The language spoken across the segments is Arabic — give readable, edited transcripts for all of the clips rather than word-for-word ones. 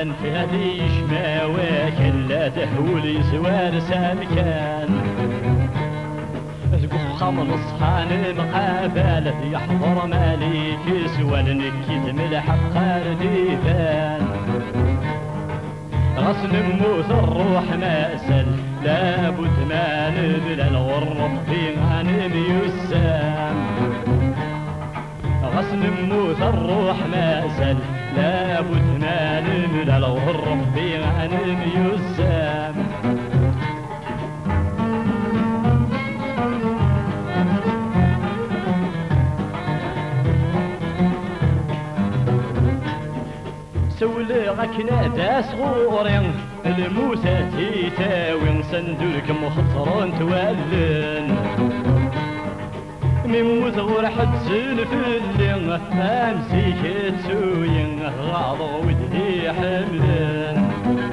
حالا في هذه شماوة كلا تهولي سوار سامكان تقخم نصحان مقابل يحضر مالك سوال نكيد ملح قار ديفان غصن موت الروح مأسل لابد ما نبلى الغرف في غانم يسام غصن موت الروح مأسل لابد ما نبلى الغرف في غانم يسام سولي غكنا دا صغورين الموسى تيتاوين صندوق مخطرون تولن من موت غور حد سلفلين امسيك تسوين غاضو ودي حملن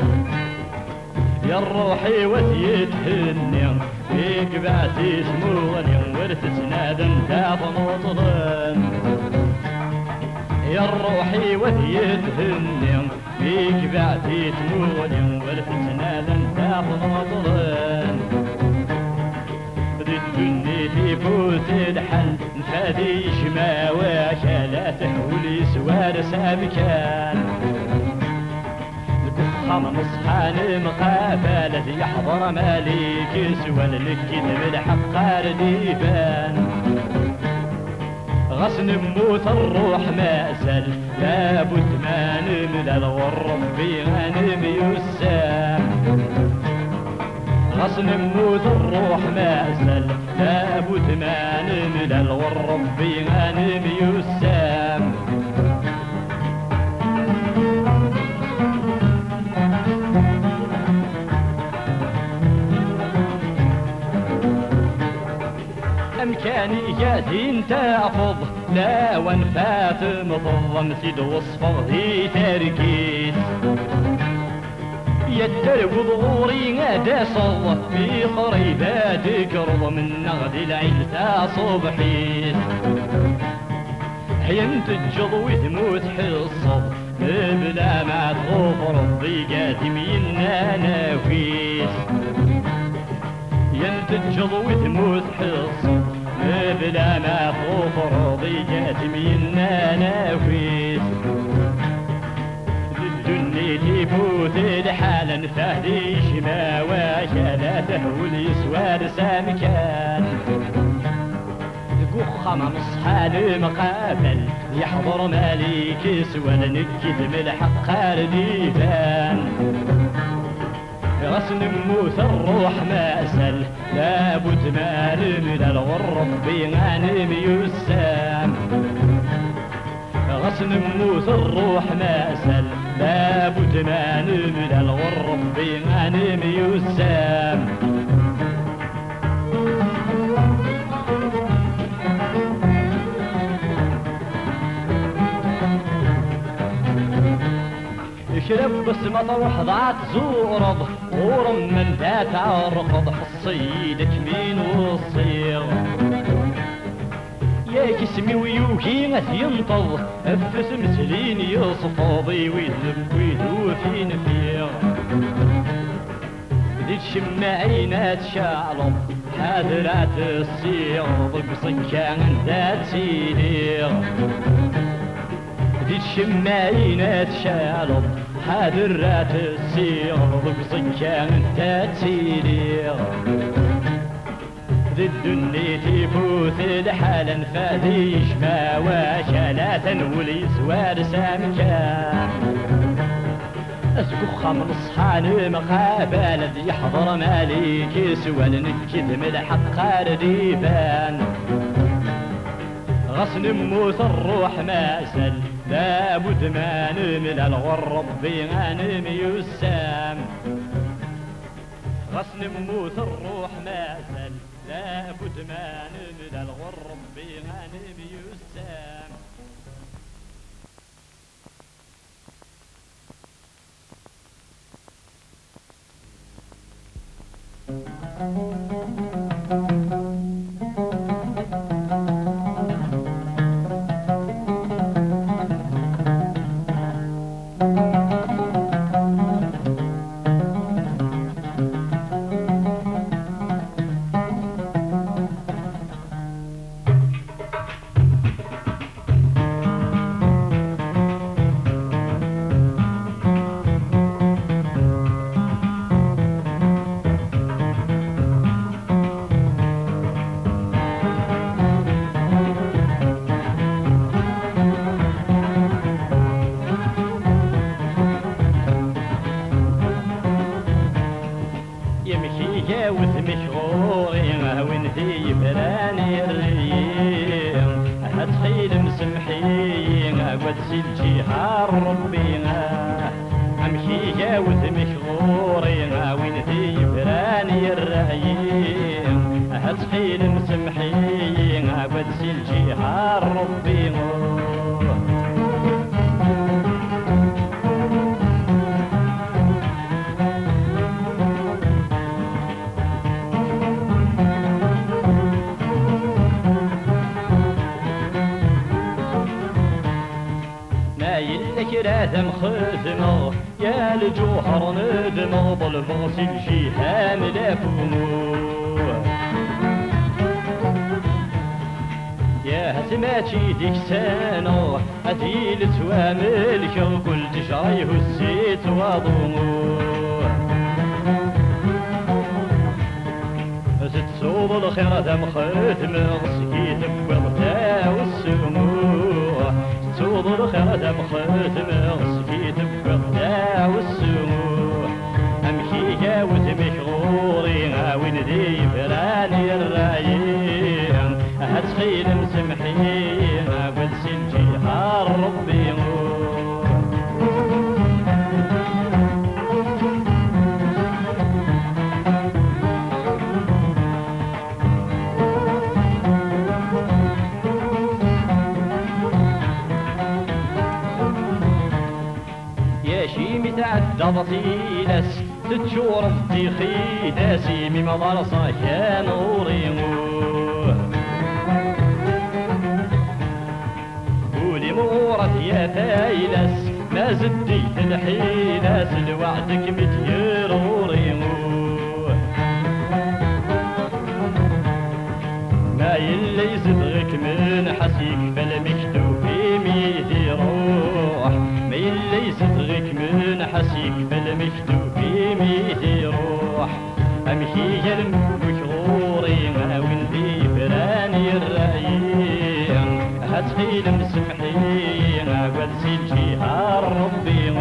يا روحي وتيتهني فيك بعتي سموني ورثتنادم تاط مطلن يا روحي وهي تهني فيك بعتي تموني ولفتنا لن تفضلن الدنيا تفوت الحل نفاديش ما وكلا تهولي سوار سابكان الكخام مصحان مقابلة يحضر مالك سوال لك بالحق قار ديفان غصن موت الروح مأسل لابد ما نملى الغرب في غنم يسام غصن موت الروح مأسل لابد ما نملى الغرب في غنم يسام أمكاني قاعدين تأخذ لا وانفات مظلم سيد وصفه هي تركيز يدرب ظهوري غادا صل في قريباتك رضا من نغد العيل صبحيس حين تجض وتموت حصب بلا ما تغفر الضيقات منا نافيس ينتجض وتموت حصب بلا ما تغفر ضيقات منا نافيس الدنيا تفوت لحالا فهديش ما وكلا تهول يسوار سامكان قخم مصحان مقابل يحضر مالك سوال نكد ملحق قار ديفان غصن موت الروح مأسل لابد ما نملى الغرب بغنم يسام غصن موت الروح مأسل لابد ما نملى الغرب بغنم يسام شرب بسمة وحضات زورض ورم من ذات عرقض حصيدك مين وصيغ يا جسمي ويوكي غث ينطض افس مسلين يصفاضي ويذب ويدوفي نفيغ بديت شم عينات شعلط حاضرات الصيغ ضق كان ذات سيديغ بديت شم عينات شعلط حاضرات الصيغ ضق كان ذات سيديغ الدنيا تفوت لحالا فاديش ما وكلا تنولي سوار سامكان اسكخ من صحان مقابل يحضر مالك سوال نكد ملحق قار ديفان غصن موت الروح مأسل لابد ما نملى الغرب بغنم يسام غصن موت الروح مأسل لابد ما نملى الغرب بغنم يسام ودسي الجهار ربينا امشي جاوز مشغورينا وين ذي فراني الرعيين هتحيل مسمحينا ودسي الجهار ربينا لازم خدمه يا الجوهر ندمه بالبغص الجهام لافومو يا هتماتي ديك سانو هديل توامل شو كل تشعيه الزيت وضمو تتصوب الخير دم خدمه سكيت بوضع والسموح تتصوب الخير دم خدمه سكيت بوضع والسموح امشي جاوز مشغوري وين ذي فراني الرايين هتخيل مسمحين ودسي الجهار ربي تعدى ناس تتشور الديخي داسي مما ضرصا كان وريموه قولي مورت يا فايلس ما زديت الحيلس لوعدك متير وريموه ما يلي يزبغك من حسيك فالمكتوب ميدي روح ما يلي يزبغك من حسيك فالمكتوب ميدي روح امشي جلم مشغوري ما وين ذي فراني الرايين هتخيل مسمحين ودسي الجهار ربي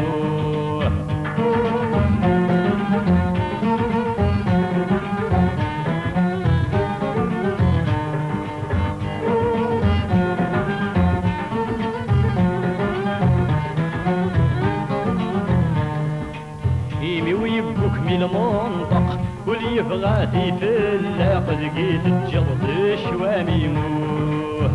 المنطق واللي يبغى يفلق لقيت الجرد شوامي موه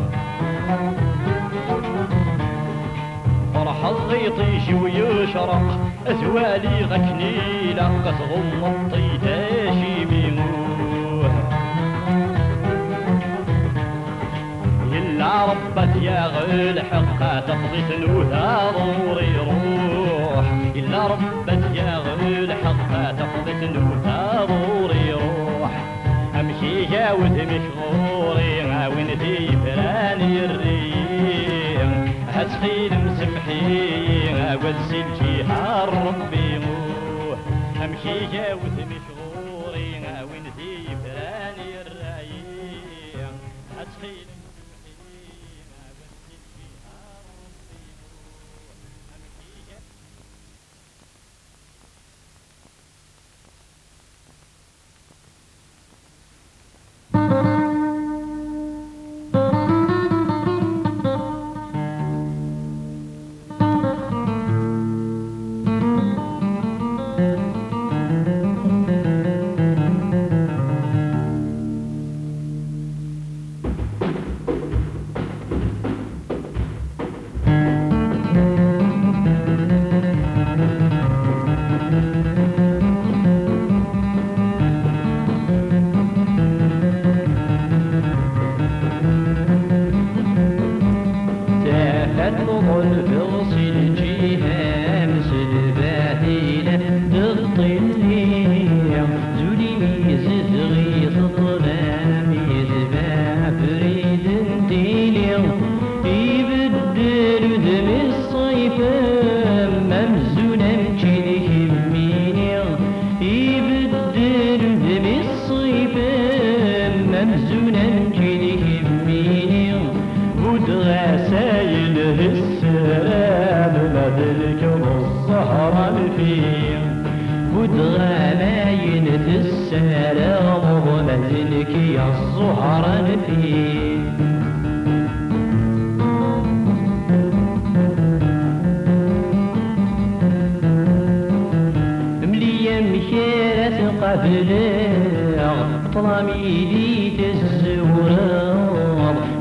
فرح الغيط يجي ويشرق اثوالي غكني لقت غم الطيتاشي ميموه إلا ربت يا غل حقا تقضي ثنوها ضروري روح إلا ربت يا غل حقا تقضي ثنوها ضروري روح أمشي جاوز مشغوري وين ذي فراني الريم هتخيل مسمحين ودسي الجهار ربي موه أمشي جاوز مشغوري وين ذي فراني الريم هتخيل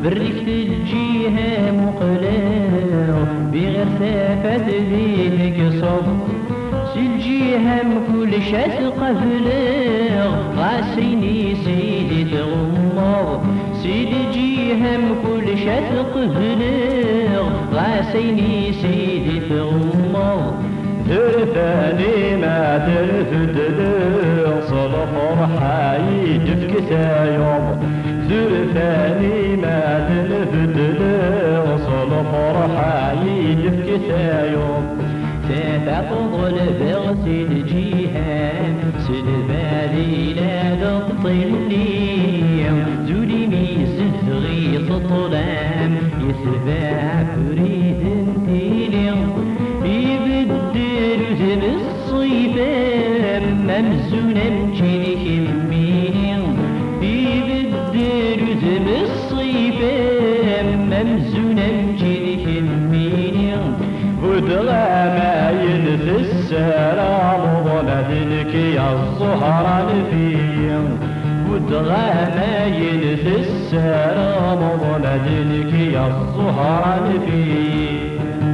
بريك الجهة مقلاو بغير ثافت ذيك صب سي الجهة كل شاس قفلاو غاسيني سيدي تغمض سيدي الجهة كل شاس قفلاو غاسيني سيدي تغمض ثرثاني ما ترفد صل فرحة يدفك سايوم ثرثاني ما ترفد صل فرحة يدفك سايوم تفضل بغسل جيهان سلبالي لا تطلي زولي ميزد غيط طلام يتبع فريد انتيلي يبدل ذم الصيفان ممزونا مجيني كميني يبدل ذم الصيفان ممزونا مجيني كميني ودغى ما ينث السلام ومدنك يا الزهران فيه ودغى ما ينث السلام ومدنك يا الزهران فيه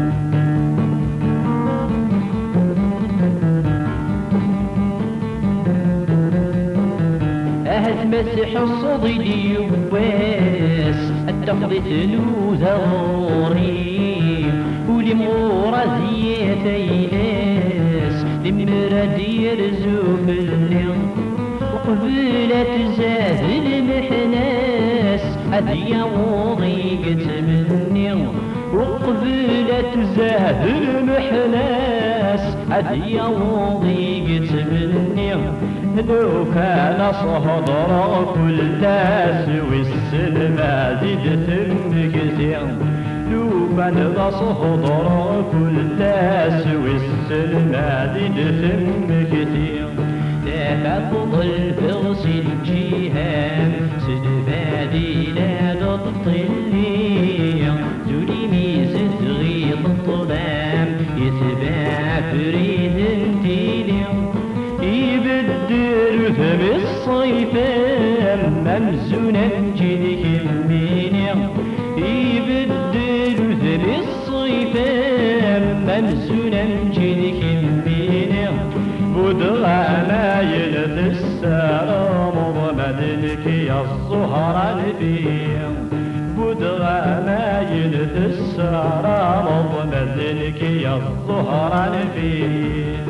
مسح الصديد يواس التقضي ثلوث غوري ولمورا زيتي ناس لمراد يرزوف الليل وقبلت زاد المحناس هديا وضيقت مني وقبلت زاد المحناس هديا وضيقت مني لو كان صهدر كل تاس والسلمى زيد ثم كثير لو كان صهدر كل تاس والسلمى زيد ثم كثير لا تفضل بغسل الجهام سلبادي لا تطلي زولي ميزت غيط الظلام يتبع فريد انتيلي يبدل ثم الصيفان ممزونا جدك مني يبدل ثم الصيفان ممزونا جدك مني بدغى ما يلث السلام ومدنك يا الزهران فيه بدغى ما يلث السلام ومدنك يا الزهران فيه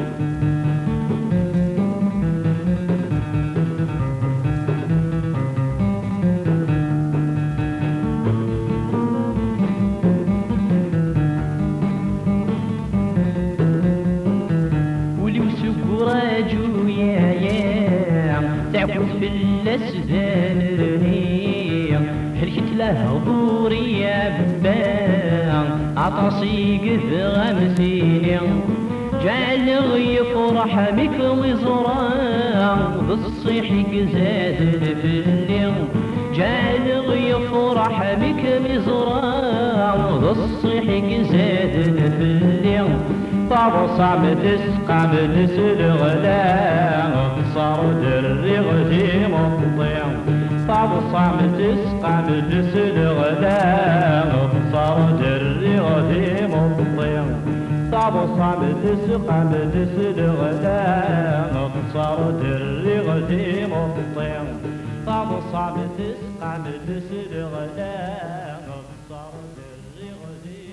تعبد في الأسفل رنيم حركت له ظوري يبان عطاسي قف غمسيني جعل يفرح بك وزران بالصيح زاد الفلي جعل يفرح بك وزران بالصيح زاد الفلي طاب صعب تسقى بنسل غلام صار دري غدي مطيع طاب صعب تسقى بنسل غلام صار دري غدي مطيع طاب صعب تسقى بنسل غلام صار دري غدي مطيع طاب صعب تسقى بنسل غلام صار دري غدي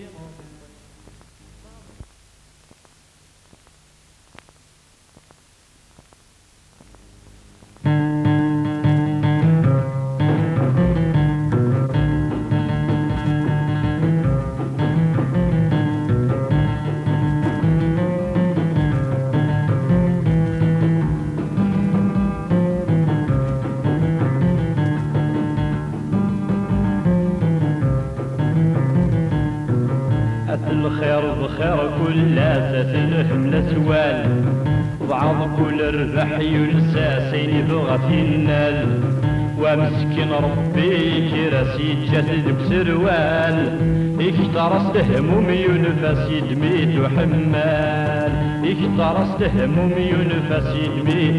الخير بخير كل تتلهم لسوال وبعض كل الربح ينسى سيني بغى في النال ومسكين ربي كراسي جسد بسروال اكترست هموم ينفس يدميت وحمال اكترست هموم ينفس يدميت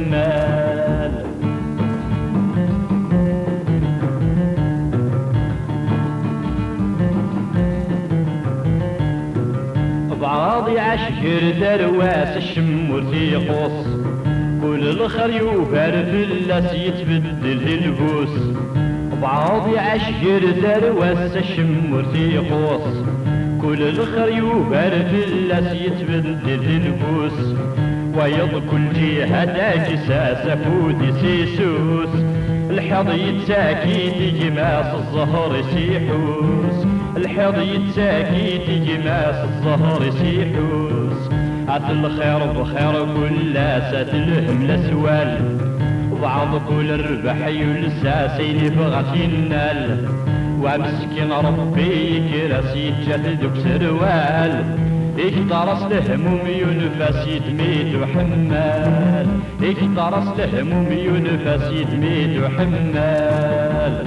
وحمال وبعض عشكر درواس الشمور تيقص كل الخر يوفر في اللاس يتبدل البوس وبعض عشكر درواس الشمور تيقص كل الخر يوفر في اللاس يتبدل البوس ويض كل جهة داكساس فودي سيسوس الحظ يتساكي تجماس الزهر يسيحوس الحظ يتساكي تجماس الزهر يسيحوس عت الخير بخير كل سات الهم لسوال وبعض كل الربح يلساسين بغت ينال ومسكين ربي كراسي جددك سروال اكترس الهموم ينفس يدميت وحمال اكترس الهموم ينفس يدميت وحمال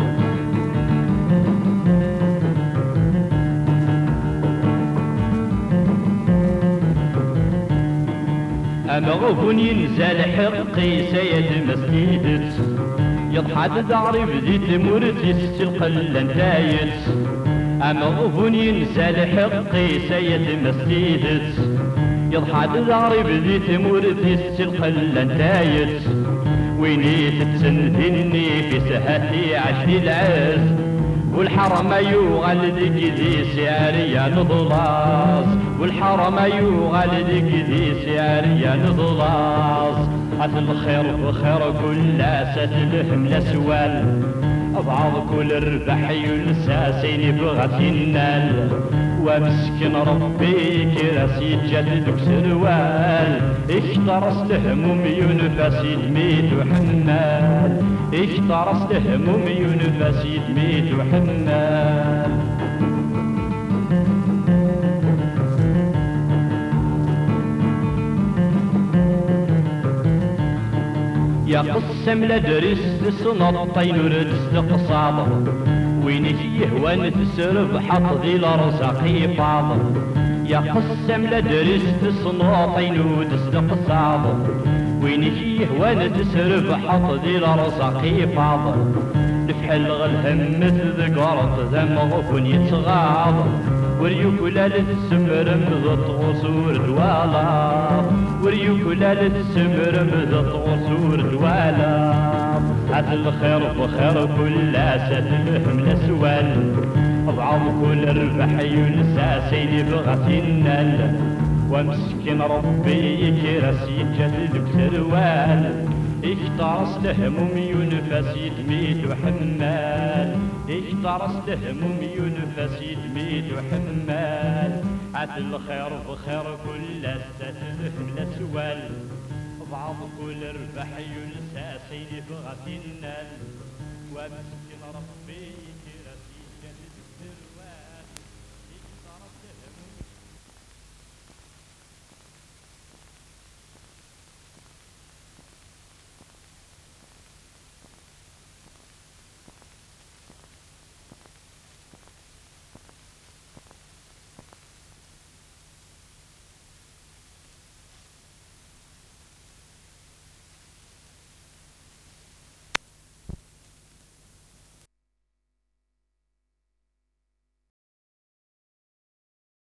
أمغفن ينزل حقي سيد مسجدت يضحد دعري بديت مرتي ستلقل انتايت أمغفن ينزل حقي سيد مسجدت يضحد دعري بديت مرتي ستلقل انتايت ويني تتسندني في سهتي عشري العز والحرم يوغل ذيك ذي سعريا نضلاص والحرم يوغل ذيك ذي سعريا نضلاص هات الخير بخير كل سات الهم لسوال بعض كل الربح يلساسين بغت ينال ومسكن ربي كراسي جددك سروال اكترس الهموم ينفس يدميت وحمال اكترس الهموم ينفس يدميت وحمال يا قسم لدرس سنطين وردس لقصاد وينك يهوان تسرب حط ذي لرزقي فاض يا قسم لدرس سنطين وردس لقصاد وينك يهوان تسرب حط ذي لرزقي فاض نفحل غلهم مثل ذكرت ذم غفن يتغاض وريوك لا لتسمر مضط غصور دوالا وريوك لا لتسمر مضط غصور دوالا هات الخير بخير كل سات الهم لسوال بعض كل الربح يلساسين بغت ينال ومسكين ربي كراسي جددك سروال اكترس الهموم ينفس يدميت وحمال اكترس الهموم ينفس يدميت وحمال عاد الخير بخير كل سات الهم لسوال بعض كل الربح يلساسين بغت ينال ومسكين ربي